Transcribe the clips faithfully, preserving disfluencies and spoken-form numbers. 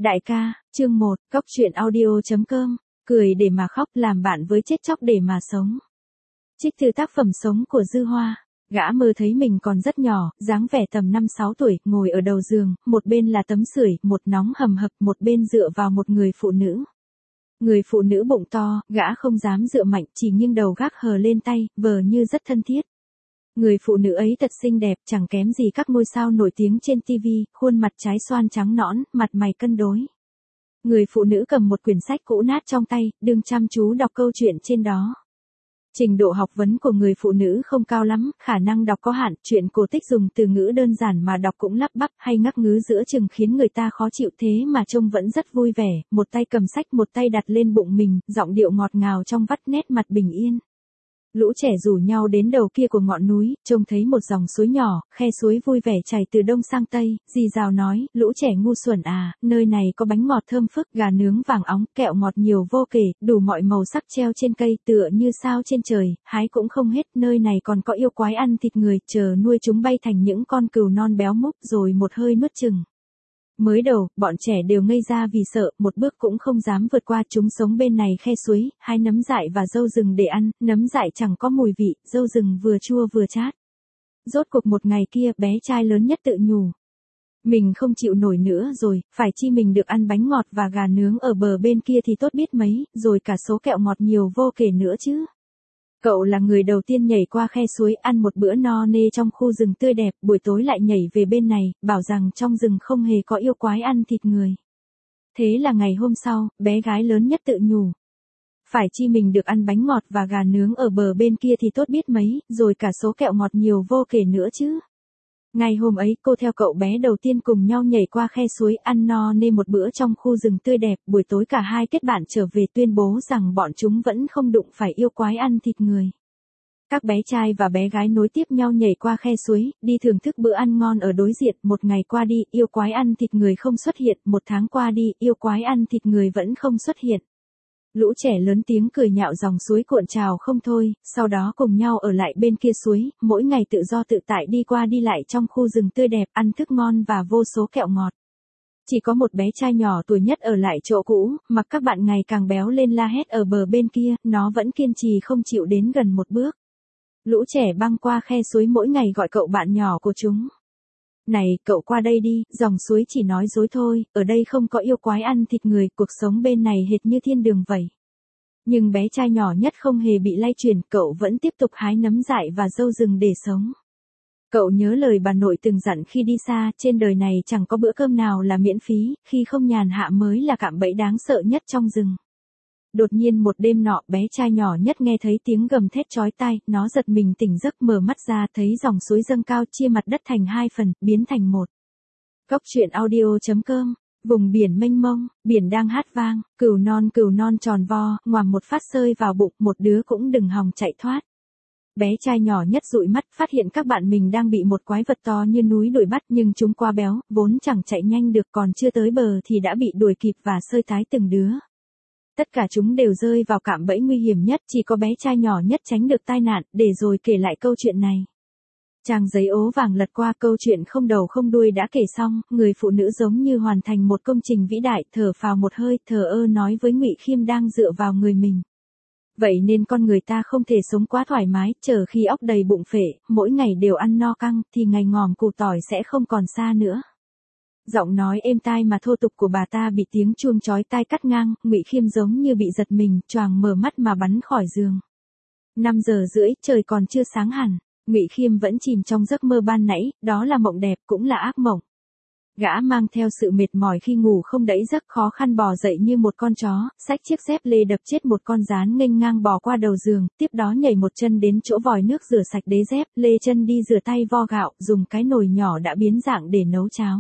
Đại ca, chương một, Cóc truyện audio chấm com, cười để mà khóc, làm bạn với chết chóc để mà sống. Trích từ tác phẩm Sống của Dư Hoa. Gã mơ thấy mình còn rất nhỏ, dáng vẻ tầm năm sáu tuổi, ngồi ở đầu giường, một bên là tấm sưởi, một nóng hầm hập, một bên dựa vào một người phụ nữ. Người phụ nữ bụng to, gã không dám dựa mạnh, chỉ nghiêng đầu gác hờ lên tay, vờ như rất thân thiết. Người phụ nữ ấy thật xinh đẹp, chẳng kém gì các ngôi sao nổi tiếng trên ti vi, khuôn mặt trái xoan trắng nõn, mặt mày cân đối. Người phụ nữ cầm một quyển sách cũ nát trong tay, đương chăm chú đọc câu chuyện trên đó. Trình độ học vấn của người phụ nữ không cao lắm, khả năng đọc có hạn, chuyện cổ tích dùng từ ngữ đơn giản mà đọc cũng lắp bắp hay ngắc ngứ giữa chừng khiến người ta khó chịu, thế mà trông vẫn rất vui vẻ, một tay cầm sách một tay đặt lên bụng mình, giọng điệu ngọt ngào trong vắt nét mặt bình yên. Lũ trẻ rủ nhau đến đầu kia của ngọn núi, trông thấy một dòng suối nhỏ, khe suối vui vẻ chảy từ đông sang tây, dì Dào nói, lũ trẻ ngu xuẩn à, nơi này có bánh ngọt thơm phức, gà nướng vàng óng, kẹo ngọt nhiều vô kể, đủ mọi màu sắc treo trên cây, tựa như sao trên trời, hái cũng không hết, nơi này còn có yêu quái ăn thịt người, chờ nuôi chúng bay thành những con cừu non béo múp rồi một hơi nuốt chừng. Mới đầu, bọn trẻ đều ngây ra vì sợ, một bước cũng không dám vượt qua. Chúng sống bên này khe suối, hái nấm dại và dâu rừng để ăn, nấm dại chẳng có mùi vị, dâu rừng vừa chua vừa chát. Rốt cuộc một ngày kia, bé trai lớn nhất tự nhủ. Mình không chịu nổi nữa rồi, phải chi mình được ăn bánh ngọt và gà nướng ở bờ bên kia thì tốt biết mấy, rồi cả số kẹo ngọt nhiều vô kể nữa chứ. Cậu là người đầu tiên nhảy qua khe suối, ăn một bữa no nê trong khu rừng tươi đẹp, buổi tối lại nhảy về bên này, bảo rằng trong rừng không hề có yêu quái ăn thịt người. Thế là ngày hôm sau, bé gái lớn nhất tự nhủ. Phải chi mình được ăn bánh ngọt và gà nướng ở bờ bên kia thì tốt biết mấy, rồi cả số kẹo ngọt nhiều vô kể nữa chứ. Ngày hôm ấy, cô theo cậu bé đầu tiên cùng nhau nhảy qua khe suối, ăn no nê một bữa trong khu rừng tươi đẹp, buổi tối cả hai kết bạn trở về tuyên bố rằng bọn chúng vẫn không đụng phải yêu quái ăn thịt người. Các bé trai và bé gái nối tiếp nhau nhảy qua khe suối, đi thưởng thức bữa ăn ngon ở đối diện, một ngày qua đi, yêu quái ăn thịt người không xuất hiện, một tháng qua đi, yêu quái ăn thịt người vẫn không xuất hiện. Lũ trẻ lớn tiếng cười nhạo dòng suối cuộn trào không thôi, sau đó cùng nhau ở lại bên kia suối, mỗi ngày tự do tự tại đi qua đi lại trong khu rừng tươi đẹp, ăn thức ngon và vô số kẹo ngọt. Chỉ có một bé trai nhỏ tuổi nhất ở lại chỗ cũ, mặc các bạn ngày càng béo lên la hét ở bờ bên kia, nó vẫn kiên trì không chịu đến gần một bước. Lũ trẻ băng qua khe suối mỗi ngày gọi cậu bạn nhỏ của chúng. Này, cậu qua đây đi, dòng suối chỉ nói dối thôi, ở đây không có yêu quái ăn thịt người, cuộc sống bên này hệt như thiên đường vậy. Nhưng bé trai nhỏ nhất không hề bị lay chuyển, cậu vẫn tiếp tục hái nấm dại và dâu rừng để sống. Cậu nhớ lời bà nội từng dặn khi đi xa, trên đời này chẳng có bữa cơm nào là miễn phí, khi không nhàn hạ mới là cạm bẫy đáng sợ nhất trong rừng. Đột nhiên một đêm nọ, bé trai nhỏ nhất nghe thấy tiếng gầm thét chói tai, nó giật mình tỉnh giấc, mở mắt ra thấy dòng suối dâng cao chia mặt đất thành hai phần, biến thành một. Cóc truyện audio chấm com, vùng biển mênh mông, biển đang hát vang, cừu non cừu non tròn vo, ngoàm một phát rơi vào bụng, một đứa cũng đừng hòng chạy thoát. Bé trai nhỏ nhất dụi mắt, phát hiện các bạn mình đang bị một quái vật to như núi đuổi bắt, nhưng chúng quá béo, vốn chẳng chạy nhanh được, còn chưa tới bờ thì đã bị đuổi kịp và xơi tái từng đứa. Tất cả chúng đều rơi vào cạm bẫy nguy hiểm nhất, chỉ có bé trai nhỏ nhất tránh được tai nạn, để rồi kể lại câu chuyện này. Trang giấy ố vàng lật qua, câu chuyện không đầu không đuôi đã kể xong, người phụ nữ giống như hoàn thành một công trình vĩ đại, thở phào một hơi, thờ ơ nói với Ngụy Khiêm đang dựa vào người mình. Vậy nên con người ta không thể sống quá thoải mái, chờ khi óc đầy bụng phệ, mỗi ngày đều ăn no căng, thì ngày ngòm củ tỏi sẽ không còn xa nữa. Giọng nói êm tai mà thô tục của bà ta bị tiếng chuông chói tai cắt ngang, Ngụy Khiêm giống như bị giật mình, choàng mở mắt mà bắn khỏi giường. Năm giờ rưỡi, trời còn chưa sáng hẳn, Ngụy Khiêm vẫn chìm trong giấc mơ ban nãy, đó là mộng đẹp cũng là ác mộng. Gã mang theo sự mệt mỏi khi ngủ không đẫy giấc, khó khăn bò dậy như một con chó, xách chiếc dép lê đập chết một con gián nghênh ngang bò qua đầu giường, tiếp đó nhảy một chân đến chỗ vòi nước rửa sạch đế dép, lê chân đi rửa tay vo gạo, dùng cái nồi nhỏ đã biến dạng để nấu cháo.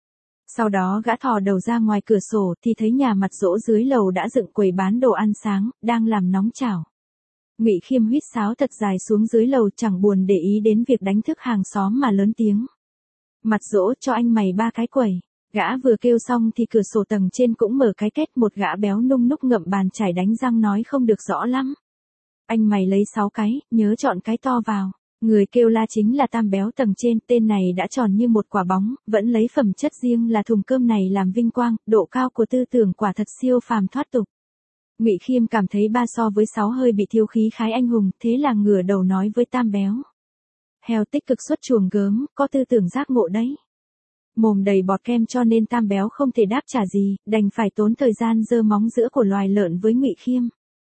Sau đó gã thò đầu ra ngoài cửa sổ thì thấy nhà mặt dỗ dưới lầu đã dựng quầy bán đồ ăn sáng, đang làm nóng chảo. Ngụy Khiêm huýt sáo thật dài xuống dưới lầu, chẳng buồn để ý đến việc đánh thức hàng xóm mà lớn tiếng. Mặt dỗ, cho anh mày ba cái quầy. Gã vừa kêu xong thì cửa sổ tầng trên cũng mở cái két, một gã béo nung núc ngậm bàn chải đánh răng nói không được rõ lắm. Anh mày lấy sáu cái, nhớ chọn cái to vào. Người kêu la chính là Tam Béo tầng trên, tên này đã tròn như một quả bóng, vẫn lấy phẩm chất riêng là thùng cơm này làm vinh quang, độ cao của tư tưởng quả thật siêu phàm thoát tục. Ngụy Khiêm cảm thấy ba so với sáu hơi bị thiếu khí khái anh hùng, thế là ngửa đầu nói với Tam Béo. Heo tích cực xuất chuồng gớm, có tư tưởng giác ngộ đấy. Mồm đầy bọt kem cho nên Tam Béo không thể đáp trả gì, đành phải tốn thời gian giơ móng giữa của loài lợn với Ngụy Khiêm.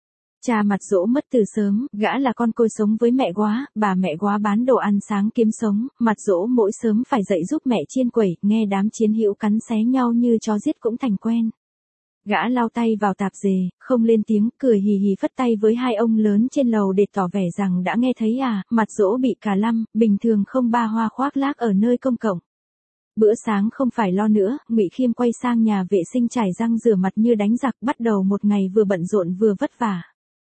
Cha mặt dỗ mất từ sớm, gã là con côi sống với mẹ góa, bà mẹ góa bán đồ ăn sáng kiếm sống, mặt dỗ mỗi sớm phải dậy giúp mẹ chiên quẩy, nghe đám chiến hữu cắn xé nhau như chó giết cũng thành quen. Gã lau tay vào tạp dề, không lên tiếng, cười hì hì phất tay với hai ông lớn trên lầu để tỏ vẻ rằng đã nghe thấy à, mặt dỗ bị cả lăm, bình thường không ba hoa khoác lác ở nơi công cộng. Bữa sáng không phải lo nữa, Ngụy Khiêm quay sang nhà vệ sinh chải răng rửa mặt như đánh giặc, bắt đầu một ngày vừa bận rộn vừa vất vả.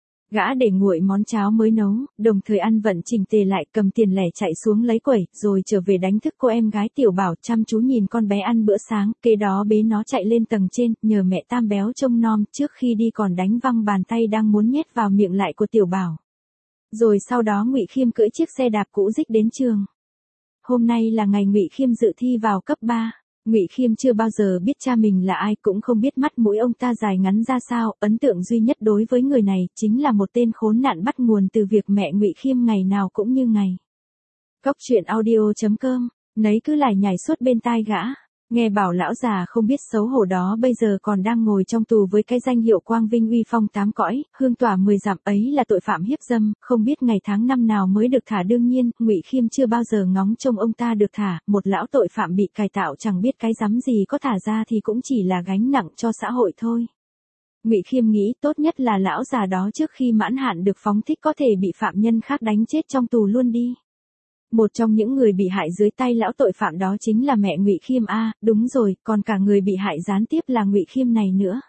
Gã để nguội món cháo mới nấu, đồng thời ăn vận chỉnh tề lại, cầm tiền lẻ chạy xuống lấy quẩy, rồi trở về đánh thức cô em gái Tiểu Bảo, chăm chú nhìn con bé ăn bữa sáng, kế đó bế nó chạy lên tầng trên, nhờ mẹ Tam Béo trông nom, trước khi đi còn đánh văng bàn tay đang muốn nhét vào miệng lại của Tiểu Bảo. Rồi sau đó Ngụy Khiêm cưỡi chiếc xe đạp cũ rích đến trường. Hôm nay là ngày Ngụy Khiêm dự thi vào cấp ba. Ngụy Khiêm chưa bao giờ biết cha mình là ai, cũng không biết mắt mũi ông ta dài ngắn ra sao, ấn tượng duy nhất đối với người này chính là một tên khốn nạn bắt nguồn từ việc mẹ Ngụy Khiêm ngày nào cũng như ngày. Cóc truyện audio chấm com, nấy cứ lải nhải suốt bên tai gã. Nghe bảo lão già không biết xấu hổ đó bây giờ còn đang ngồi trong tù với cái danh hiệu quang vinh uy phong tám cõi, hương tỏa mười dặm, ấy là tội phạm hiếp dâm, không biết ngày tháng năm nào mới được thả. Đương nhiên, Ngụy Khiêm chưa bao giờ ngóng trông ông ta được thả, một lão tội phạm bị cải tạo chẳng biết cái rắm gì có thả ra thì cũng chỉ là gánh nặng cho xã hội thôi. Ngụy Khiêm nghĩ tốt nhất là lão già đó trước khi mãn hạn được phóng thích có thể bị phạm nhân khác đánh chết trong tù luôn đi. Một trong những người bị hại dưới tay lão tội phạm đó chính là mẹ Ngụy Khiêm a, đúng rồi, còn cả người bị hại gián tiếp là Ngụy Khiêm này nữa.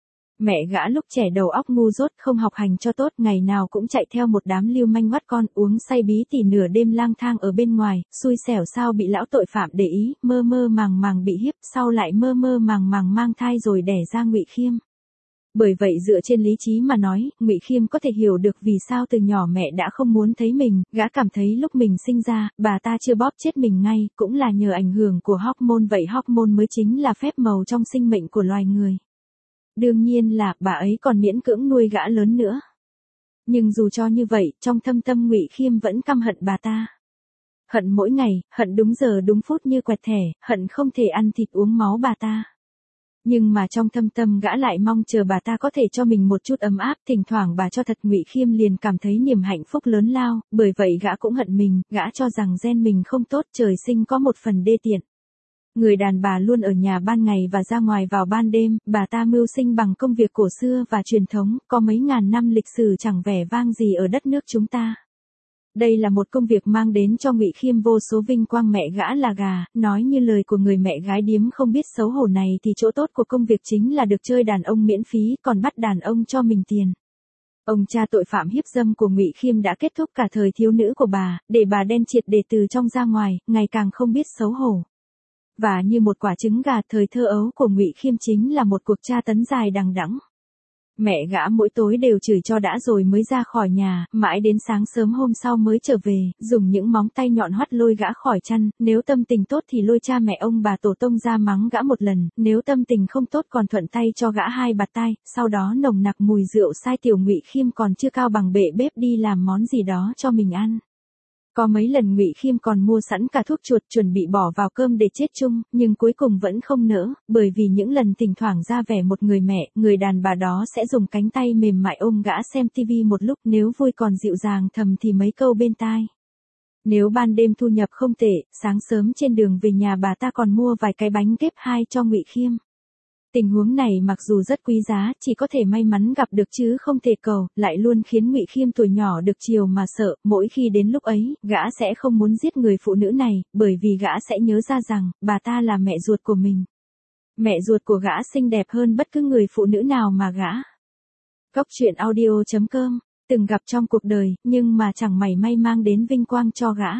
Mẹ gã lúc trẻ đầu óc ngu dốt, không học hành cho tốt, ngày nào cũng chạy theo một đám lưu manh bắt con, uống say bí tỉ nửa đêm lang thang ở bên ngoài, xui xẻo sao bị lão tội phạm để ý, mơ mơ màng màng bị hiếp, sau lại mơ mơ màng màng mang thai rồi đẻ ra Ngụy Khiêm. Bởi vậy dựa trên lý trí mà nói, Ngụy Khiêm có thể hiểu được vì sao từ nhỏ mẹ đã không muốn thấy mình, gã cảm thấy lúc mình sinh ra, bà ta chưa bóp chết mình ngay, cũng là nhờ ảnh hưởng của hormone, vậy hormone mới chính là phép màu trong sinh mệnh của loài người. Đương nhiên là bà ấy còn miễn cưỡng nuôi gã lớn nữa. Nhưng dù cho như vậy, trong thâm tâm Ngụy Khiêm vẫn căm hận bà ta. Hận mỗi ngày, hận đúng giờ đúng phút như quẹt thẻ, hận không thể ăn thịt uống máu bà ta. Nhưng mà trong thâm tâm gã lại mong chờ bà ta có thể cho mình một chút ấm áp, thỉnh thoảng bà cho thật Ngụy Khiêm liền cảm thấy niềm hạnh phúc lớn lao, bởi vậy gã cũng hận mình, gã cho rằng gen mình không tốt, trời sinh có một phần đê tiện. Người đàn bà luôn ở nhà ban ngày và ra ngoài vào ban đêm, bà ta mưu sinh bằng công việc cổ xưa và truyền thống, có mấy ngàn năm lịch sử chẳng vẻ vang gì ở đất nước chúng ta. Đây là một công việc mang đến cho Ngụy Khiêm vô số vinh quang, mẹ gã là gà, nói như lời của người mẹ gái điếm không biết xấu hổ này thì chỗ tốt của công việc chính là được chơi đàn ông miễn phí, còn bắt đàn ông cho mình tiền. Ông cha tội phạm hiếp dâm của Ngụy Khiêm đã kết thúc cả thời thiếu nữ của bà, để bà đen triệt để từ trong ra ngoài, ngày càng không biết xấu hổ. Và như một quả trứng gà, thời thơ ấu của Ngụy Khiêm chính là một cuộc tra tấn dài đằng đẵng. Mẹ gã mỗi tối đều chửi cho đã rồi mới ra khỏi nhà, mãi đến sáng sớm hôm sau mới trở về, dùng những móng tay nhọn hoắt lôi gã khỏi chăn, nếu tâm tình tốt thì lôi cha mẹ ông bà tổ tông ra mắng gã một lần, nếu tâm tình không tốt còn thuận tay cho gã hai bạt tai, sau đó nồng nặc mùi rượu sai tiểu Ngụy Khiêm còn chưa cao bằng bệ bếp đi làm món gì đó cho mình ăn. Có mấy lần Ngụy Khiêm còn mua sẵn cả thuốc chuột chuẩn bị bỏ vào cơm để chết chung, nhưng cuối cùng vẫn không nỡ, bởi vì những lần thỉnh thoảng ra vẻ một người mẹ, người đàn bà đó sẽ dùng cánh tay mềm mại ôm gã xem tivi một lúc, nếu vui còn dịu dàng thầm thì mấy câu bên tai. Nếu ban đêm thu nhập không tệ, sáng sớm trên đường về nhà bà ta còn mua vài cái bánh kép hai cho Ngụy Khiêm. Tình huống này mặc dù rất quý giá, chỉ có thể may mắn gặp được chứ không thể cầu, lại luôn khiến Ngụy Khiêm tuổi nhỏ được chiều mà sợ, mỗi khi đến lúc ấy, gã sẽ không muốn giết người phụ nữ này, bởi vì gã sẽ nhớ ra rằng, bà ta là mẹ ruột của mình. Mẹ ruột của gã xinh đẹp hơn bất cứ người phụ nữ nào mà gã. Cóc truyện audio chấm com, từng gặp trong cuộc đời, nhưng mà chẳng mảy may mang đến vinh quang cho gã.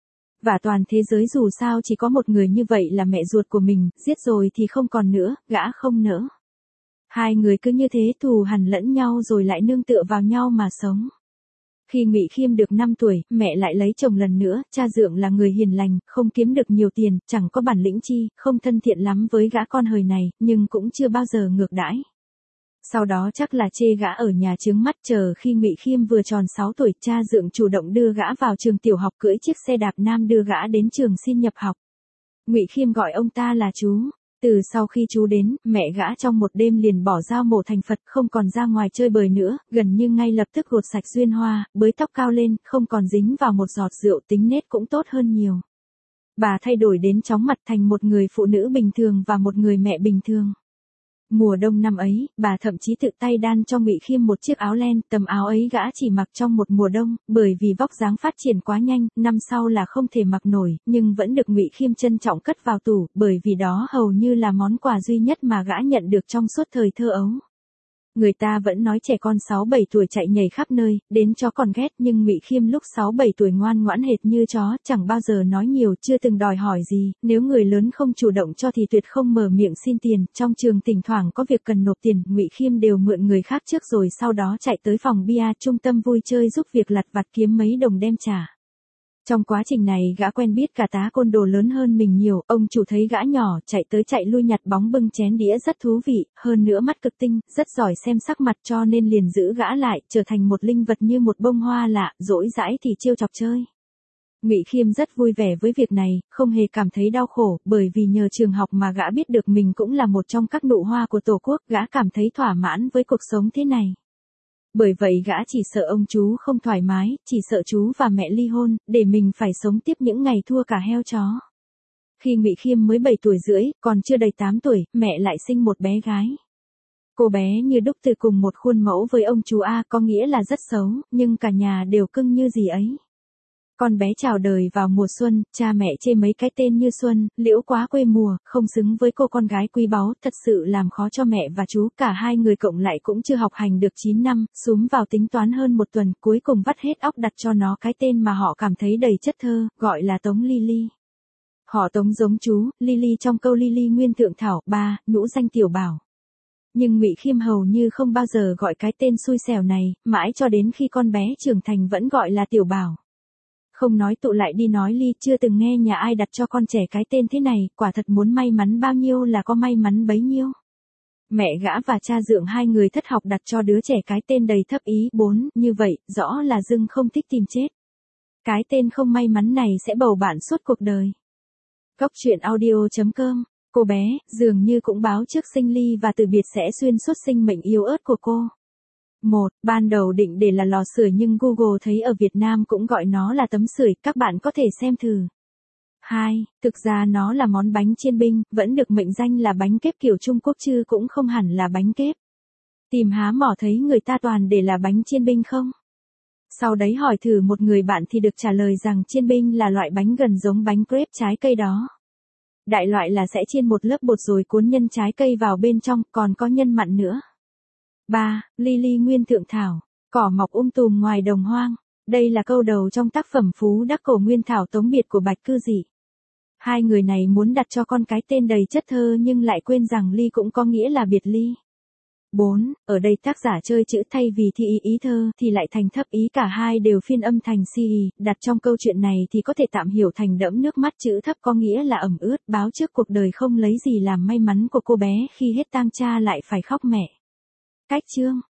Và toàn thế giới dù sao chỉ có một người như vậy là mẹ ruột của mình, giết rồi thì không còn nữa, gã không nỡ. Hai người cứ như thế thù hằn lẫn nhau rồi lại nương tựa vào nhau mà sống. Khi Ngụy Khiêm được năm tuổi, mẹ lại lấy chồng lần nữa, cha dượng là người hiền lành, không kiếm được nhiều tiền, chẳng có bản lĩnh chi, không thân thiện lắm với gã con hời này, nhưng cũng chưa bao giờ ngược đãi. Sau đó chắc là chê gã ở nhà chướng mắt, chờ khi Ngụy Khiêm vừa tròn sáu tuổi, cha dượng chủ động đưa gã vào trường tiểu học, cưỡi chiếc xe đạp nam đưa gã đến trường xin nhập học. Ngụy Khiêm gọi ông ta là chú. Từ sau khi chú đến, mẹ gã trong một đêm liền bỏ dao mổ thành Phật, không còn ra ngoài chơi bời nữa, gần như ngay lập tức gột sạch duyên hoa, bới tóc cao lên, không còn dính vào một giọt rượu, tính nết cũng tốt hơn nhiều. Bà thay đổi đến chóng mặt, thành một người phụ nữ bình thường và một người mẹ bình thường. Mùa đông năm ấy, bà thậm chí tự tay đan cho Ngụy Khiêm một chiếc áo len, tấm áo ấy gã chỉ mặc trong một mùa đông, bởi vì vóc dáng phát triển quá nhanh, năm sau là không thể mặc nổi, nhưng vẫn được Ngụy Khiêm trân trọng cất vào tủ, bởi vì đó hầu như là món quà duy nhất mà gã nhận được trong suốt thời thơ ấu. Người ta vẫn nói trẻ con sáu bảy tuổi chạy nhảy khắp nơi, đến chó còn ghét, nhưng Ngụy Khiêm lúc sáu bảy tuổi ngoan ngoãn hệt như chó, chẳng bao giờ nói nhiều, chưa từng đòi hỏi gì, nếu người lớn không chủ động cho thì tuyệt không mở miệng xin tiền, trong trường thỉnh thoảng có việc cần nộp tiền, Ngụy Khiêm đều mượn người khác trước rồi sau đó chạy tới phòng bia, trung tâm vui chơi giúp việc lặt vặt kiếm mấy đồng đem trả. Trong quá trình này gã quen biết cả tá côn đồ lớn hơn mình nhiều, ông chủ thấy gã nhỏ, chạy tới chạy lui nhặt bóng bưng chén đĩa rất thú vị, hơn nữa mắt cực tinh, rất giỏi xem sắc mặt cho nên liền giữ gã lại, trở thành một linh vật như một bông hoa lạ, dỗi dãi thì trêu chọc chơi. Ngụy Khiêm rất vui vẻ với việc này, không hề cảm thấy đau khổ, bởi vì nhờ trường học mà gã biết được mình cũng là một trong các nụ hoa của Tổ quốc, gã cảm thấy thỏa mãn với cuộc sống thế này. Bởi vậy gã chỉ sợ ông chú không thoải mái, chỉ sợ chú và mẹ ly hôn, để mình phải sống tiếp những ngày thua cả heo chó. Khi Ngụy Khiêm mới bảy tuổi rưỡi, còn chưa đầy tám tuổi, mẹ lại sinh một bé gái. Cô bé như đúc từ cùng một khuôn mẫu với ông chú A, có nghĩa là rất xấu, nhưng cả nhà đều cưng như gì ấy. Con bé chào đời vào mùa xuân, cha mẹ chê mấy cái tên như Xuân, Liễu quá quê mùa, không xứng với cô con gái quý báu, thật sự làm khó cho mẹ và chú, cả hai người cộng lại cũng chưa học hành được chín năm, súm vào tính toán hơn một tuần, cuối cùng vắt hết óc đặt cho nó cái tên mà họ cảm thấy đầy chất thơ, gọi là Tống Lily. Họ Tống giống chú, Lily trong câu Lily Nguyên Thượng Thảo, ba, nhũ danh Tiểu Bảo. Nhưng Ngụy Khiêm hầu như không bao giờ gọi cái tên xui xẻo này, mãi cho đến khi con bé trưởng thành vẫn gọi là Tiểu Bảo. Không nói tụ lại đi nói ly, chưa từng nghe nhà ai đặt cho con trẻ cái tên thế này, quả thật muốn may mắn bao nhiêu là có may mắn bấy nhiêu. Mẹ gã và cha dượng hai người thất học đặt cho đứa trẻ cái tên đầy thấp ý, bốn, như vậy, rõ là dưng không thích tìm chết. Cái tên không may mắn này sẽ bầu bạn suốt cuộc đời. Góc truyện audio chấm com, cô bé, dường như cũng báo trước sinh ly và từ biệt sẽ xuyên suốt sinh mệnh yếu ớt của cô. một. Ban đầu định để là lò sưởi nhưng Google thấy ở Việt Nam cũng gọi nó là tấm sưởi, các bạn có thể xem thử. hai. Thực ra nó là món bánh chiên binh, vẫn được mệnh danh là bánh kếp kiểu Trung Quốc chứ cũng không hẳn là bánh kếp. Tìm há mỏ thấy người ta toàn để là bánh chiên binh không? Sau đấy hỏi thử một người bạn thì được trả lời rằng chiên binh là loại bánh gần giống bánh crepe trái cây đó. Đại loại là sẽ chiên một lớp bột rồi cuốn nhân trái cây vào bên trong, còn có nhân mặn nữa. ba. Lily Nguyên Thượng Thảo, cỏ mọc um tùm ngoài đồng hoang. Đây là câu đầu trong tác phẩm Phú Đắc Cổ Nguyên Thảo Tống Biệt của Bạch Cư Dị. Hai người này muốn đặt cho con cái tên đầy chất thơ nhưng lại quên rằng ly cũng có nghĩa là biệt ly. bốn. Ở đây tác giả chơi chữ thay vì thi ý ý thơ thì lại thành thấp ý, cả hai đều phiên âm thành si ý, đặt trong câu chuyện này thì có thể tạm hiểu thành đẫm nước mắt, chữ thấp có nghĩa là ẩm ướt, báo trước cuộc đời không lấy gì làm may mắn của cô bé khi hết tang cha lại phải khóc mẹ. Cách chương